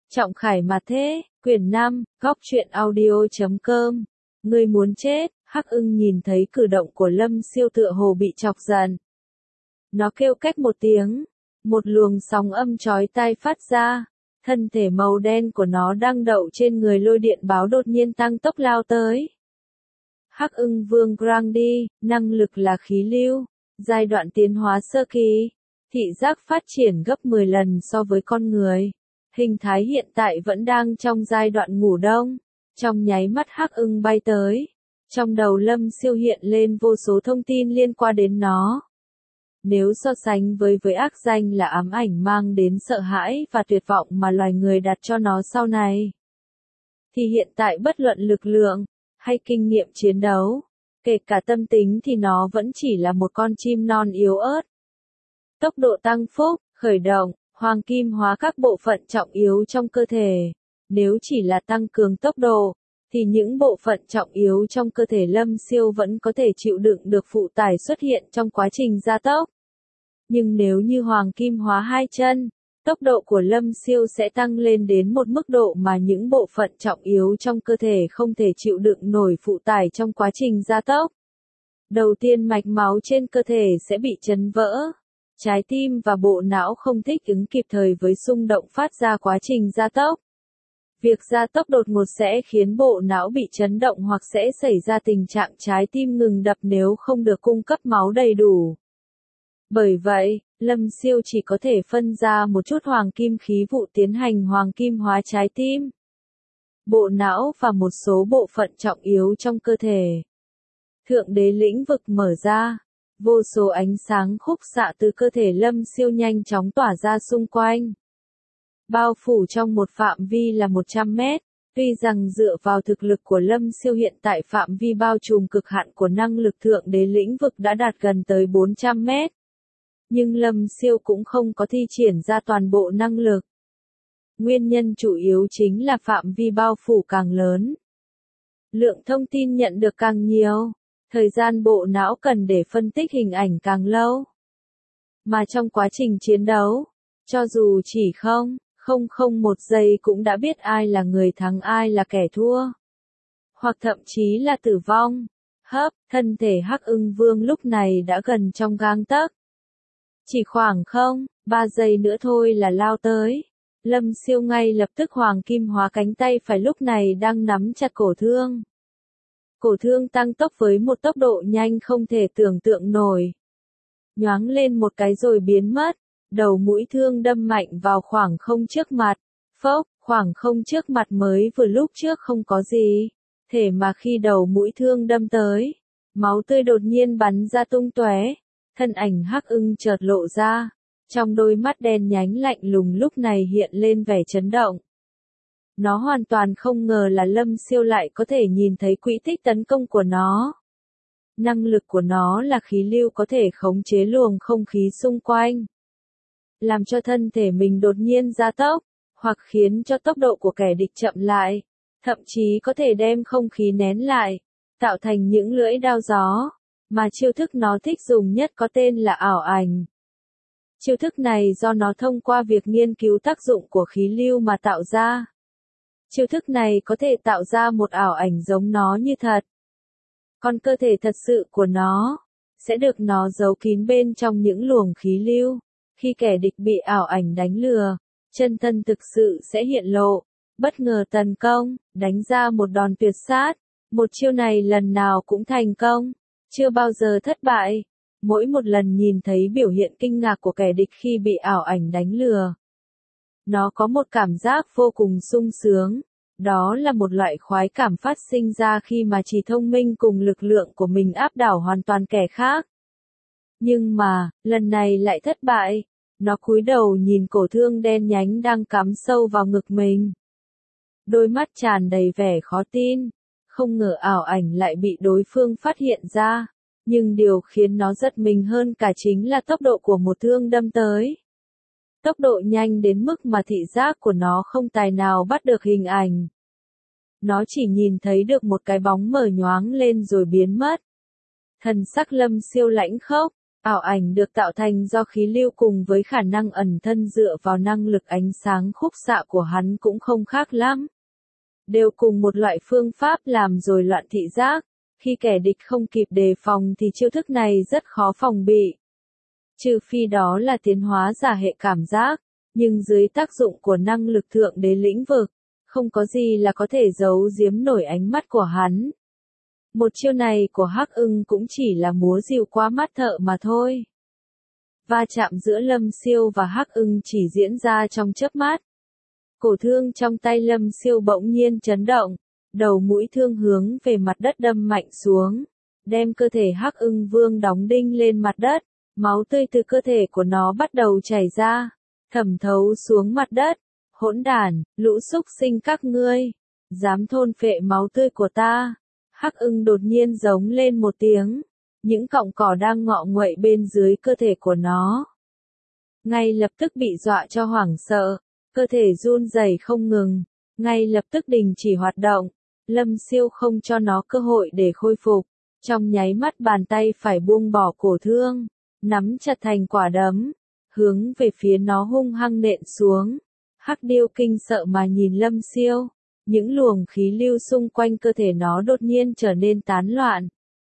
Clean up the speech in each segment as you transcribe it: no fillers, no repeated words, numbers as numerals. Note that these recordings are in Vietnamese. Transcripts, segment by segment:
Trọng Khải mà thế, quyển 5, góc truyện audio.com. Ngươi muốn chết, Hắc Ưng nhìn thấy cử động của Lâm Siêu tựa hồ bị chọc giận. Nó kêu cách một tiếng, một luồng sóng âm chói tai phát ra, thân thể màu đen của nó đang đậu trên người lôi điện báo đột nhiên tăng tốc lao tới. Hắc Ưng Vương Grandi, năng lực là khí lưu, giai đoạn tiến hóa sơ kỳ, thị giác phát triển gấp 10 lần so với con người. Hình thái hiện tại vẫn đang trong giai đoạn ngủ đông. Trong nháy mắt Hắc Ưng bay tới. Trong đầu Lâm Siêu hiện lên vô số thông tin liên quan đến nó. Nếu so sánh với ác danh là ám ảnh mang đến sợ hãi và tuyệt vọng mà loài người đặt cho nó sau này, thì hiện tại bất luận lực lượng, hay kinh nghiệm chiến đấu, kể cả tâm tính thì nó vẫn chỉ là một con chim non yếu ớt. Tốc độ tăng phúc, khởi động, hoàng kim hóa các bộ phận trọng yếu trong cơ thể. Nếu chỉ là tăng cường tốc độ, thì những bộ phận trọng yếu trong cơ thể Lâm Siêu vẫn có thể chịu đựng được phụ tải xuất hiện trong quá trình gia tốc. Nhưng nếu như hoàng kim hóa hai chân, tốc độ của Lâm Siêu sẽ tăng lên đến một mức độ mà những bộ phận trọng yếu trong cơ thể không thể chịu đựng nổi phụ tải trong quá trình gia tốc. Đầu tiên mạch máu trên cơ thể sẽ bị chấn vỡ. Trái tim và bộ não không thích ứng kịp thời với xung động phát ra quá trình gia tốc. Việc gia tốc đột ngột sẽ khiến bộ não bị chấn động hoặc sẽ xảy ra tình trạng trái tim ngừng đập nếu không được cung cấp máu đầy đủ. Bởi vậy, Lâm Siêu chỉ có thể phân ra một chút hoàng kim khí vụ tiến hành hoàng kim hóa trái tim, bộ não và một số bộ phận trọng yếu trong cơ thể. Thượng đế lĩnh vực mở ra. Vô số ánh sáng khúc xạ từ cơ thể Lâm Siêu nhanh chóng tỏa ra xung quanh. Bao phủ trong một phạm vi là 100 mét. Tuy rằng dựa vào thực lực của Lâm Siêu hiện tại phạm vi bao trùm cực hạn của năng lực thượng đế lĩnh vực đã đạt gần tới 400 mét. Nhưng Lâm Siêu cũng không có thi triển ra toàn bộ năng lực. Nguyên nhân chủ yếu chính là phạm vi bao phủ càng lớn, lượng thông tin nhận được càng nhiều. Thời gian bộ não cần để phân tích hình ảnh càng lâu. Mà trong quá trình chiến đấu, cho dù chỉ 0,001 giây cũng đã biết ai là người thắng ai là kẻ thua. Hoặc thậm chí là tử vong. Thân thể Hắc Ưng Vương lúc này đã gần trong gang tấc. Chỉ khoảng 0,3 giây nữa thôi là lao tới. Lâm Siêu ngay lập tức hoàng kim hóa cánh tay phải lúc này đang nắm chặt cổ thương. Cổ thương tăng tốc với một tốc độ nhanh không thể tưởng tượng nổi. Nhoáng lên một cái rồi biến mất, đầu mũi thương đâm mạnh vào khoảng không trước mặt. Khoảng không trước mặt mới vừa lúc trước không có gì. Thế mà khi đầu mũi thương đâm tới, máu tươi đột nhiên bắn ra tung tóe. Thân ảnh Hắc Ưng chợt lộ ra. Trong đôi mắt đen nhánh lạnh lùng lúc này hiện lên vẻ chấn động. Nó hoàn toàn không ngờ là Lâm Siêu lại có thể nhìn thấy quỹ tích tấn công của nó. Năng lực của nó là khí lưu có thể khống chế luồng không khí xung quanh, làm cho thân thể mình đột nhiên gia tốc, hoặc khiến cho tốc độ của kẻ địch chậm lại, thậm chí có thể đem không khí nén lại, tạo thành những lưỡi đao gió, mà chiêu thức nó thích dùng nhất có tên là ảo ảnh. Chiêu thức này do nó thông qua việc nghiên cứu tác dụng của khí lưu mà tạo ra. Chiêu thức này có thể tạo ra một ảo ảnh giống nó như thật. Còn cơ thể thật sự của nó sẽ được nó giấu kín bên trong những luồng khí lưu. Khi kẻ địch bị ảo ảnh đánh lừa, chân thân thực sự sẽ hiện lộ, bất ngờ tấn công, đánh ra một đòn tuyệt sát. Một chiêu này lần nào cũng thành công, chưa bao giờ thất bại. Mỗi một lần nhìn thấy biểu hiện kinh ngạc của kẻ địch khi bị ảo ảnh đánh lừa, nó có một cảm giác vô cùng sung sướng. Đó là một loại khoái cảm phát sinh ra khi mà trí thông minh cùng lực lượng của mình áp đảo hoàn toàn kẻ khác. Nhưng mà, lần này lại thất bại. Nó cúi đầu nhìn cổ thương đen nhánh đang cắm sâu vào ngực mình. Đôi mắt tràn đầy vẻ khó tin. Không ngờ ảo ảnh lại bị đối phương phát hiện ra. Nhưng điều khiến nó giật mình hơn cả chính là tốc độ của một thương đâm tới. Tốc độ nhanh đến mức mà thị giác của nó không tài nào bắt được hình ảnh. Nó chỉ nhìn thấy được một cái bóng mờ nhoáng lên rồi biến mất. Thần sắc Lâm Siêu lãnh khốc, Ảo ảnh được tạo thành do khí lưu cùng với khả năng ẩn thân dựa vào năng lực ánh sáng khúc xạ của hắn cũng không khác lắm. Đều cùng một loại phương pháp làm rồi loạn thị giác, khi kẻ địch không kịp đề phòng thì chiêu thức này rất khó phòng bị. Trừ phi đó là tiến hóa giả hệ cảm giác, nhưng dưới tác dụng của năng lực thượng đế lĩnh vực, không có gì là có thể giấu giếm nổi ánh mắt của hắn. Một chiêu này của Hắc Ưng cũng chỉ là múa rìu qua mắt thợ mà thôi. Va chạm giữa Lâm Siêu và Hắc Ưng chỉ diễn ra trong chớp mắt. Cổ thương trong tay Lâm Siêu bỗng nhiên chấn động, đầu mũi thương hướng về mặt đất đâm mạnh xuống, đem cơ thể Hắc Ưng Vương đóng đinh lên mặt đất, máu tươi từ cơ thể của nó bắt đầu chảy ra, thẩm thấu xuống mặt đất. Hỗn đản, lũ súc sinh các ngươi, dám thôn phệ máu tươi của ta. Hắc Ưng đột nhiên giống lên một tiếng, những cọng cỏ đang ngọ nguậy bên dưới cơ thể của nó ngay lập tức bị dọa cho hoảng sợ, cơ thể run rẩy không ngừng, ngay lập tức đình chỉ hoạt động. Lâm Siêu không cho nó cơ hội để khôi phục, trong nháy mắt bàn tay phải buông bỏ cổ thương, nắm chặt thành quả đấm, hướng về phía nó hung hăng nện xuống. Hắc Điêu kinh sợ mà nhìn Lâm Siêu, những luồng khí lưu xung quanh cơ thể nó đột nhiên trở nên tán loạn,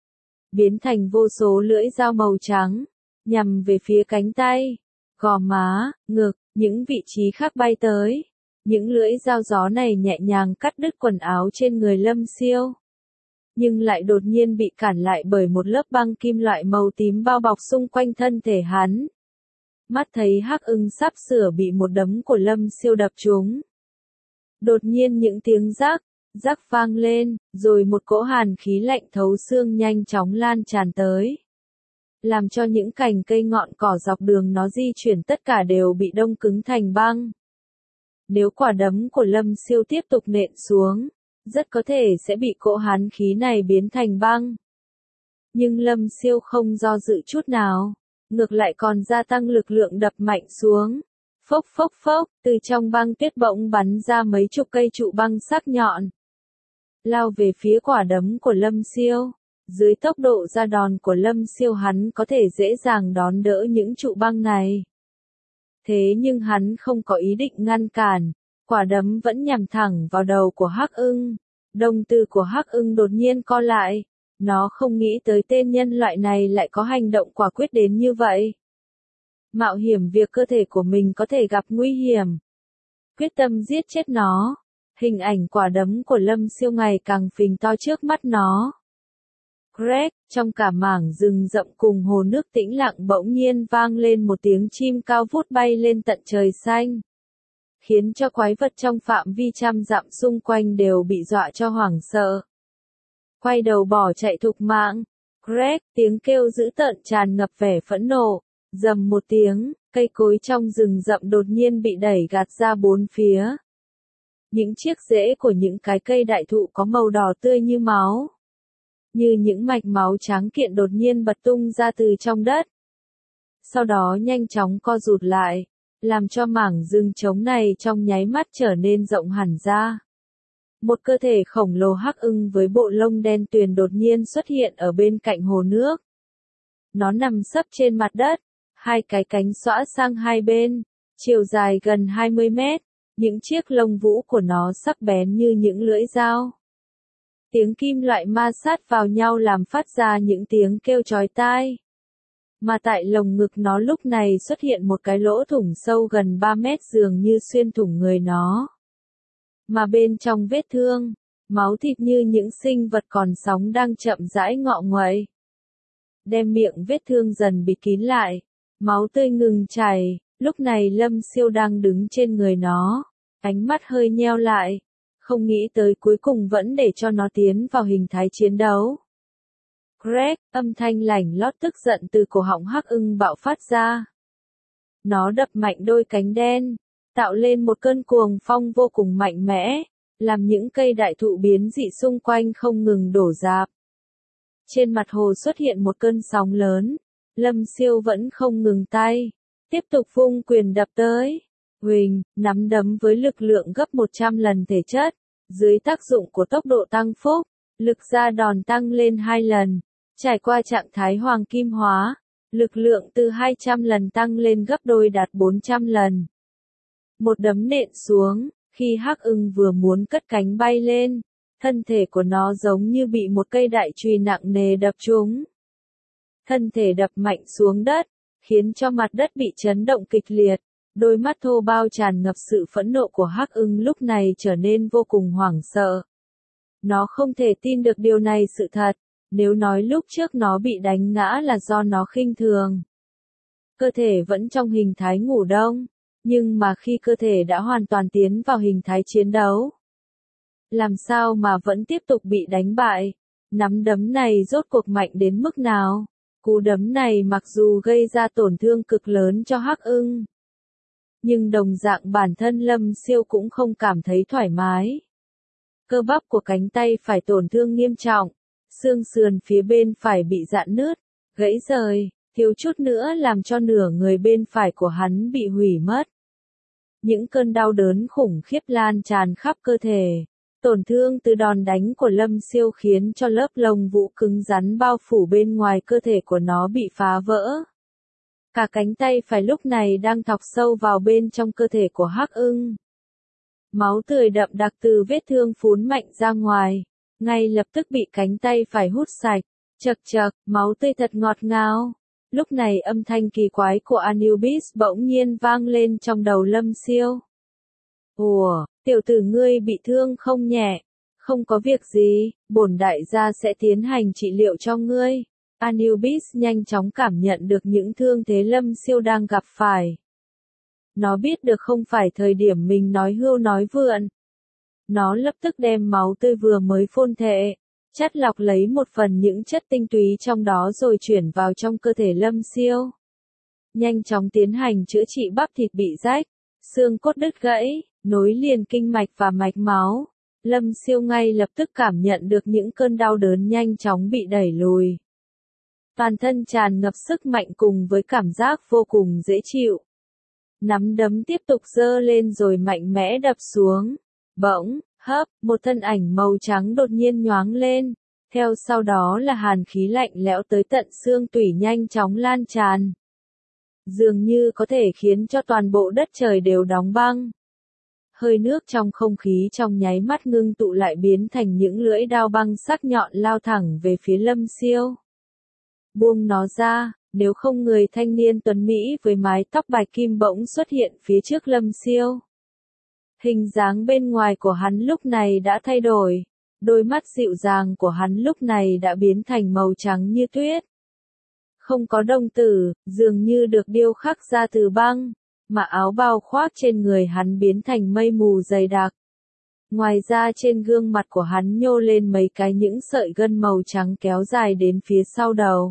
biến thành vô số lưỡi dao màu trắng, nhằm về phía cánh tay, gò má, ngực, những vị trí khác bay tới. Những lưỡi dao gió này nhẹ nhàng cắt đứt quần áo trên người Lâm Siêu, nhưng lại đột nhiên bị cản lại bởi một lớp băng kim loại màu tím bao bọc xung quanh thân thể hắn. Mắt thấy Hắc Ưng sắp sửa bị một đấm của Lâm Siêu đập trúng. Đột nhiên những tiếng rắc, rắc vang lên, rồi một cỗ hàn khí lạnh thấu xương nhanh chóng lan tràn tới, làm cho những cành cây ngọn cỏ dọc đường nó di chuyển tất cả đều bị đông cứng thành băng. Nếu quả đấm của Lâm Siêu tiếp tục nện xuống, rất có thể sẽ bị cỗ hàn khí này biến thành băng. Nhưng Lâm Siêu không do dự chút nào, ngược lại còn gia tăng lực lượng đập mạnh xuống. Phốc phốc phốc, từ trong băng tuyết bỗng bắn ra mấy chục cây trụ băng sắc nhọn, lao về phía quả đấm của Lâm Siêu. Dưới tốc độ ra đòn của Lâm Siêu hắn có thể dễ dàng đón đỡ những trụ băng này. Thế nhưng hắn không có ý định ngăn cản, quả đấm vẫn nhằm thẳng vào đầu của Hắc Ưng. Đồng tử của Hắc Ưng đột nhiên co lại, nó không nghĩ tới tên nhân loại này lại có hành động quả quyết đến như vậy. Mạo hiểm việc cơ thể của mình có thể gặp nguy hiểm, quyết tâm giết chết nó. Hình ảnh quả đấm của Lâm Siêu ngày càng phình to trước mắt nó. Greg, trong cả mảng rừng rậm cùng hồ nước tĩnh lặng bỗng nhiên vang lên một tiếng chim cao vút bay lên tận trời xanh, khiến cho quái vật trong phạm vi trăm dặm xung quanh đều bị dọa cho hoảng sợ. Quay đầu bỏ chạy thục mạng. Greg, tiếng kêu dữ tợn tràn ngập vẻ phẫn nộ, rầm một tiếng, cây cối trong rừng rậm đột nhiên bị đẩy gạt ra bốn phía. Những chiếc rễ của những cái cây đại thụ có màu đỏ tươi như máu, như những mạch máu trắng kiện đột nhiên bật tung ra từ trong đất. Sau đó nhanh chóng co rụt lại, làm cho mảng rừng trống này trong nháy mắt trở nên rộng hẳn ra. Một cơ thể khổng lồ Hắc Ưng với bộ lông đen tuyền đột nhiên xuất hiện ở bên cạnh hồ nước. Nó nằm sấp trên mặt đất, hai cái cánh xõa sang hai bên, chiều dài gần 20 mét, những chiếc lông vũ của nó sắc bén như những lưỡi dao. Tiếng kim loại ma sát vào nhau làm phát ra những tiếng kêu chói tai. Mà tại lồng ngực nó lúc này xuất hiện một cái lỗ thủng sâu gần 3 mét dường như xuyên thủng người nó. Mà bên trong vết thương, máu thịt như những sinh vật còn sống đang chậm rãi ngọ nguậy. Đem miệng vết thương dần bịt kín lại, máu tươi ngừng chảy, lúc này Lâm Siêu đang đứng trên người nó, ánh mắt hơi nheo lại, không nghĩ tới cuối cùng vẫn để cho nó tiến vào hình thái chiến đấu. Greg, âm thanh lảnh lót tức giận từ cổ họng Hắc Ưng bạo phát ra. Nó đập mạnh đôi cánh đen, tạo lên một cơn cuồng phong vô cùng mạnh mẽ, làm những cây đại thụ biến dị xung quanh không ngừng đổ rạp. Trên mặt hồ xuất hiện một cơn sóng lớn, Lâm Siêu vẫn không ngừng tay, tiếp tục vung quyền đập tới. Huỳnh, nắm đấm với lực lượng gấp 100 lần thể chất, dưới tác dụng của tốc độ tăng phúc, lực ra đòn tăng lên 2 lần, trải qua trạng thái hoàng kim hóa, Lực lượng từ 200 lần tăng lên gấp đôi đạt 400 lần. Một đấm nện xuống, khi Hắc Ưng vừa muốn cất cánh bay lên, thân thể của nó giống như bị một cây đại chùy nặng nề đập trúng. Thân thể đập mạnh xuống đất, khiến cho mặt đất bị chấn động kịch liệt. Đôi mắt thô bao tràn ngập sự phẫn nộ của Hắc Ưng lúc này trở nên vô cùng hoảng sợ. Nó không thể tin được điều này sự thật, nếu nói lúc trước nó bị đánh ngã là do nó khinh thường. Cơ thể vẫn trong hình thái ngủ đông, nhưng mà khi cơ thể đã hoàn toàn tiến vào hình thái chiến đấu, làm sao mà vẫn tiếp tục bị đánh bại? Nắm đấm này rốt cuộc mạnh đến mức nào? Cú đấm này mặc dù gây ra tổn thương cực lớn cho Hắc Ưng, nhưng đồng dạng bản thân Lâm Siêu cũng không cảm thấy thoải mái. Cơ bắp của cánh tay phải tổn thương nghiêm trọng, xương sườn phía bên phải bị rạn nứt, gãy rời, thiếu chút nữa làm cho nửa người bên phải của hắn bị hủy mất. Những cơn đau đớn khủng khiếp lan tràn khắp cơ thể. Tổn thương từ đòn đánh của Lâm Siêu khiến cho lớp lông vũ cứng rắn bao phủ bên ngoài cơ thể của nó bị phá vỡ. Cả cánh tay phải lúc này đang thọc sâu vào bên trong cơ thể của Hắc Ưng. Máu tươi đậm đặc từ vết thương phún mạnh ra ngoài, ngay lập tức bị cánh tay phải hút sạch. Chậc chậc, máu tươi thật ngọt ngào. Lúc này âm thanh kỳ quái của Anubis bỗng nhiên vang lên trong đầu Lâm Siêu. Ủa, tiểu tử ngươi bị thương không nhẹ? Không có việc gì, bổn đại gia sẽ tiến hành trị liệu cho ngươi. Anubis nhanh chóng cảm nhận được những thương thế Lâm Siêu đang gặp phải. Nó biết được không phải thời điểm mình nói hưu nói vượn. Nó lập tức đem máu tươi vừa mới phun thể, chắt lọc lấy một phần những chất tinh túy trong đó rồi chuyển vào trong cơ thể Lâm Siêu. Nhanh chóng tiến hành chữa trị bắp thịt bị rách, xương cốt đứt gãy, nối liền kinh mạch và mạch máu. Lâm Siêu ngay lập tức cảm nhận được những cơn đau đớn nhanh chóng bị đẩy lùi. Toàn thân tràn ngập sức mạnh cùng với cảm giác vô cùng dễ chịu. Nắm đấm tiếp tục giơ lên rồi mạnh mẽ đập xuống. Bỗng, hấp, một thân ảnh màu trắng đột nhiên nhoáng lên. Theo sau đó là hàn khí lạnh lẽo tới tận xương tủy nhanh chóng lan tràn. Dường như có thể khiến cho toàn bộ đất trời đều đóng băng. Hơi nước trong không khí trong nháy mắt ngưng tụ lại biến thành những lưỡi đao băng sắc nhọn lao thẳng về phía Lâm Siêu. Buông nó ra, nếu không người thanh niên tuấn Mỹ với mái tóc bạch kim bỗng xuất hiện phía trước Lâm Siêu. Hình dáng bên ngoài của hắn lúc này đã thay đổi, đôi mắt dịu dàng của hắn lúc này đã biến thành màu trắng như tuyết. Không có đồng tử, dường như được điêu khắc ra từ băng, mà áo bao khoác trên người hắn biến thành mây mù dày đặc. Ngoài ra trên gương mặt của hắn nhô lên mấy cái những sợi gân màu trắng kéo dài đến phía sau đầu,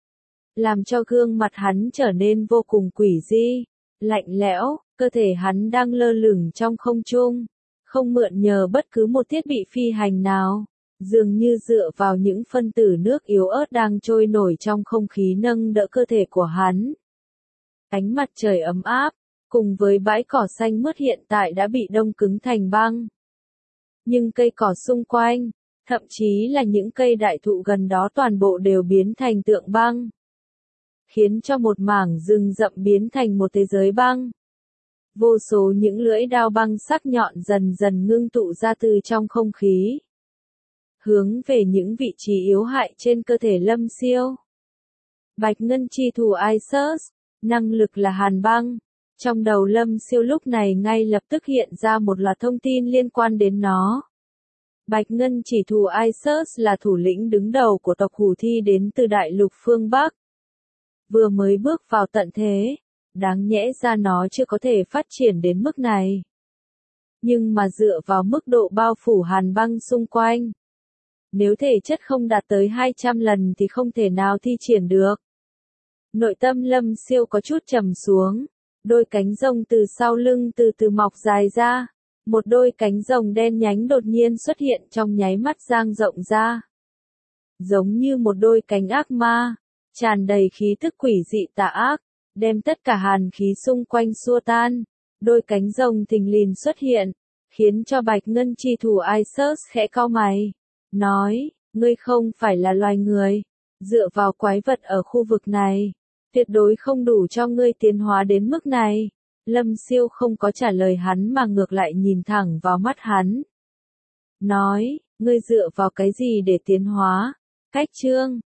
làm cho gương mặt hắn trở nên vô cùng quỷ dị, lạnh lẽo. Cơ thể hắn đang lơ lửng trong không trung, không mượn nhờ bất cứ một thiết bị phi hành nào, dường như dựa vào những phân tử nước yếu ớt đang trôi nổi trong không khí nâng đỡ cơ thể của hắn. Ánh mặt trời ấm áp, cùng với bãi cỏ xanh mướt hiện tại đã bị đông cứng thành băng. Nhưng cây cỏ xung quanh, thậm chí là những cây đại thụ gần đó toàn bộ đều biến thành tượng băng, khiến cho một mảng rừng rậm biến thành một thế giới băng. Vô số những lưỡi đao băng sắc nhọn dần dần ngưng tụ ra từ trong không khí, hướng về những vị trí yếu hại trên cơ thể Lâm Siêu. Bạch ngân chi thủ Isus, năng lực là hàn băng. Trong đầu Lâm Siêu lúc này ngay lập tức hiện ra một loạt thông tin liên quan đến nó. Bạch ngân chỉ thủ Isus là thủ lĩnh đứng đầu của tộc Hủ Thi đến từ đại lục phương Bắc. Vừa mới bước vào tận thế, đáng nhẽ ra nó chưa có thể phát triển đến mức này. Nhưng mà dựa vào mức độ bao phủ hàn băng xung quanh, nếu thể chất không đạt tới 200 lần thì không thể nào thi triển được. Nội tâm Lâm Siêu có chút trầm xuống, đôi cánh rồng từ sau lưng từ từ mọc dài ra, một đôi cánh rồng đen nhánh đột nhiên xuất hiện trong nháy mắt dang rộng ra. Giống như một đôi cánh ác ma, tràn đầy khí tức quỷ dị tà ác, đem tất cả hàn khí xung quanh xua tan. Đôi cánh rồng thình lình xuất hiện, khiến cho Bạch Ngân chi thủ Isus khẽ cau mày, nói, ngươi không phải là loài người, dựa vào quái vật ở khu vực này, Tuyệt đối không đủ cho ngươi tiến hóa đến mức này. Lâm Siêu không có trả lời hắn mà ngược lại nhìn thẳng vào mắt hắn. Nói, ngươi dựa vào cái gì để tiến hóa? Cách chương